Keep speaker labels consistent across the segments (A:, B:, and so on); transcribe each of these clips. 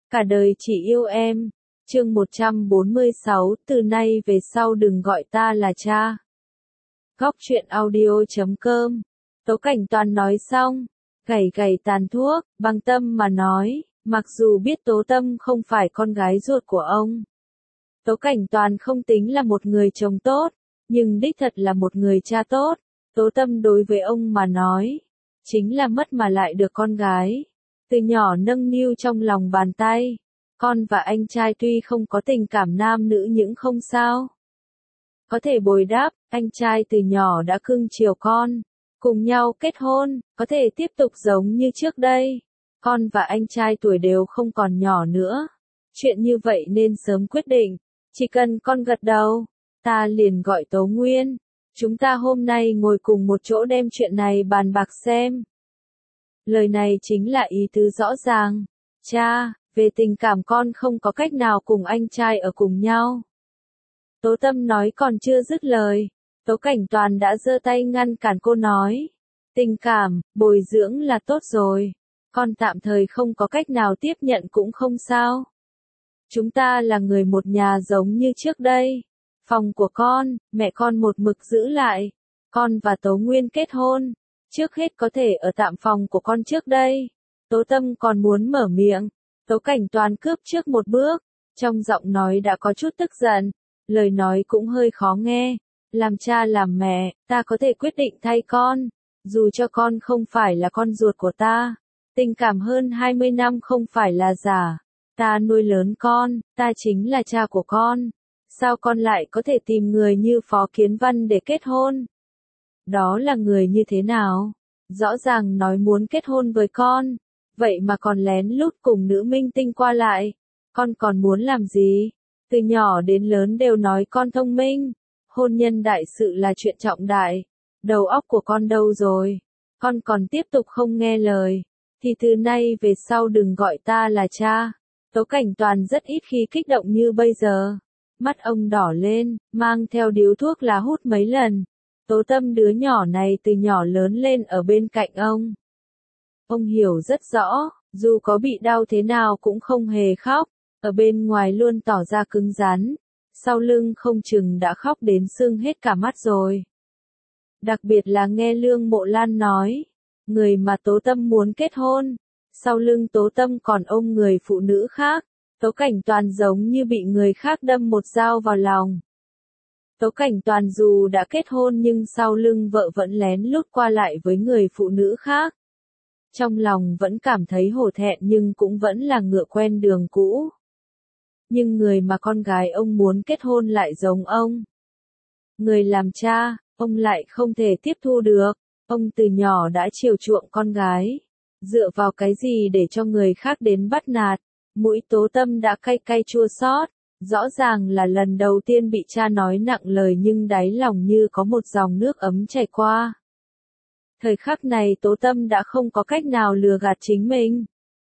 A: Cả đời chỉ yêu em. Chương 146, từ nay về sau đừng gọi ta là cha. Góc truyện audio.com. Tố Cảnh Toàn nói xong, gẩy gẩy tàn thuốc, bằng tâm mà nói, mặc dù biết Tố Tâm không phải con gái ruột của ông. Tố Cảnh Toàn không tính là một người chồng tốt, nhưng đích thật là một người cha tốt. Tố Tâm đối với ông mà nói, chính là mất mà lại được con gái. Từ nhỏ nâng niu trong lòng bàn tay, con và anh trai tuy không có tình cảm nam nữ nhưng không sao. Có thể bồi đáp, anh trai từ nhỏ đã cưng chiều con, cùng nhau kết hôn, có thể tiếp tục giống như trước đây. Con và anh trai tuổi đều không còn nhỏ nữa. Chuyện như vậy nên sớm quyết định, chỉ cần con gật đầu, ta liền gọi Tố Nguyên. Chúng ta hôm nay ngồi cùng một chỗ đem chuyện này bàn bạc xem. Lời này chính là ý tứ rõ ràng. Cha, về tình cảm con không có cách nào cùng anh trai ở cùng nhau. Tố Tâm nói còn chưa dứt lời, Tố Cảnh Toàn đã giơ tay ngăn cản cô nói. Tình cảm, bồi dưỡng là tốt rồi. Con tạm thời không có cách nào tiếp nhận cũng không sao. Chúng ta là người một nhà giống như trước đây. Phòng của con, mẹ con một mực giữ lại. Con và Tố Nguyên kết hôn. Trước hết có thể ở tạm phòng của con trước đây. Tố Tâm còn muốn mở miệng. Tố Cảnh Toàn cướp trước một bước. Trong giọng nói đã có chút tức giận. Lời nói cũng hơi khó nghe. Làm cha làm mẹ, ta có thể quyết định thay con. Dù cho con không phải là con ruột của ta. Tình cảm hơn 20 năm không phải là giả. Ta nuôi lớn con, ta chính là cha của con. Sao con lại có thể tìm người như Phó Kiến Văn để kết hôn? Đó là người như thế nào? Rõ ràng nói muốn kết hôn với con. Vậy mà còn lén lút cùng nữ minh tinh qua lại. Con còn muốn làm gì? Từ nhỏ đến lớn đều nói con thông minh. Hôn nhân đại sự là chuyện trọng đại. Đầu óc của con đâu rồi? Con còn tiếp tục không nghe lời. Thì từ nay về sau đừng gọi ta là cha. Tố Cảnh Toàn rất ít khi kích động như bây giờ. Mắt ông đỏ lên, mang theo điếu thuốc lá hút mấy lần. Tố Tâm đứa nhỏ này từ nhỏ lớn lên ở bên cạnh ông. Ông hiểu rất rõ, dù có bị đau thế nào cũng không hề khóc. Ở bên ngoài luôn tỏ ra cứng rắn. Sau lưng không chừng đã khóc đến sưng hết cả mắt rồi. Đặc biệt là nghe Lương Mộ Lan nói. Người mà Tố Tâm muốn kết hôn. Sau lưng Tố Tâm còn ôm người phụ nữ khác. Tố Cảnh Toàn giống như bị người khác đâm một dao vào lòng. Tố Cảnh Toàn dù đã kết hôn nhưng sau lưng vợ vẫn lén lút qua lại với người phụ nữ khác. Trong lòng vẫn cảm thấy hổ thẹn nhưng cũng vẫn là ngựa quen đường cũ. Nhưng người mà con gái ông muốn kết hôn lại giống ông. Người làm cha, ông lại không thể tiếp thu được. Ông từ nhỏ đã chiều chuộng con gái. Dựa vào cái gì để cho người khác đến bắt nạt. Mũi Tố Tâm đã cay cay chua xót. Rõ ràng là lần đầu tiên bị cha nói nặng lời nhưng đáy lòng như có một dòng nước ấm chảy qua. Thời khắc này Tố Tâm đã không có cách nào lừa gạt chính mình.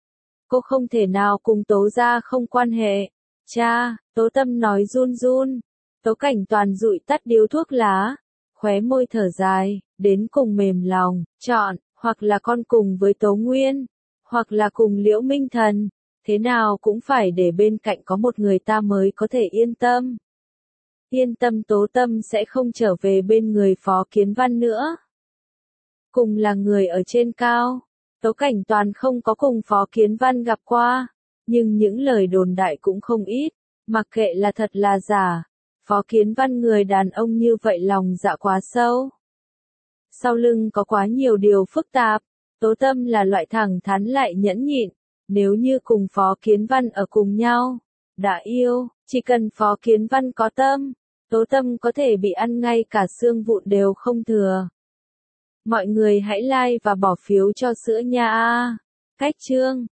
A: Cô không thể nào cùng Tố gia không quan hệ. Cha, Tố Tâm nói run run. Tố Cảnh Toàn dụi tắt điếu thuốc lá. Khóe môi thở dài, đến cùng mềm lòng, chọn, hoặc là con cùng với Tố Nguyên, hoặc là cùng Liễu Minh Thần. Thế nào cũng phải để bên cạnh có một người ta mới có thể yên tâm. Yên tâm Tố Tâm sẽ không trở về bên người Phó Kiến Văn nữa. Cùng là người ở trên cao. Tố Cảnh Toàn không có cùng Phó Kiến Văn gặp qua. Nhưng những lời đồn đại cũng không ít. Mặc kệ là thật là giả. Phó Kiến Văn người đàn ông như vậy lòng dạ quá sâu. Sau lưng có quá nhiều điều phức tạp. Tố Tâm là loại thẳng thắn lại nhẫn nhịn. Nếu như cùng Phó Kiến Văn ở cùng nhau, đã yêu, chỉ cần Phó Kiến Văn có tâm, Tố Tâm có thể bị ăn ngay cả xương vụn đều không thừa. Mọi người hãy like và bỏ phiếu cho sữa nha. Cách chương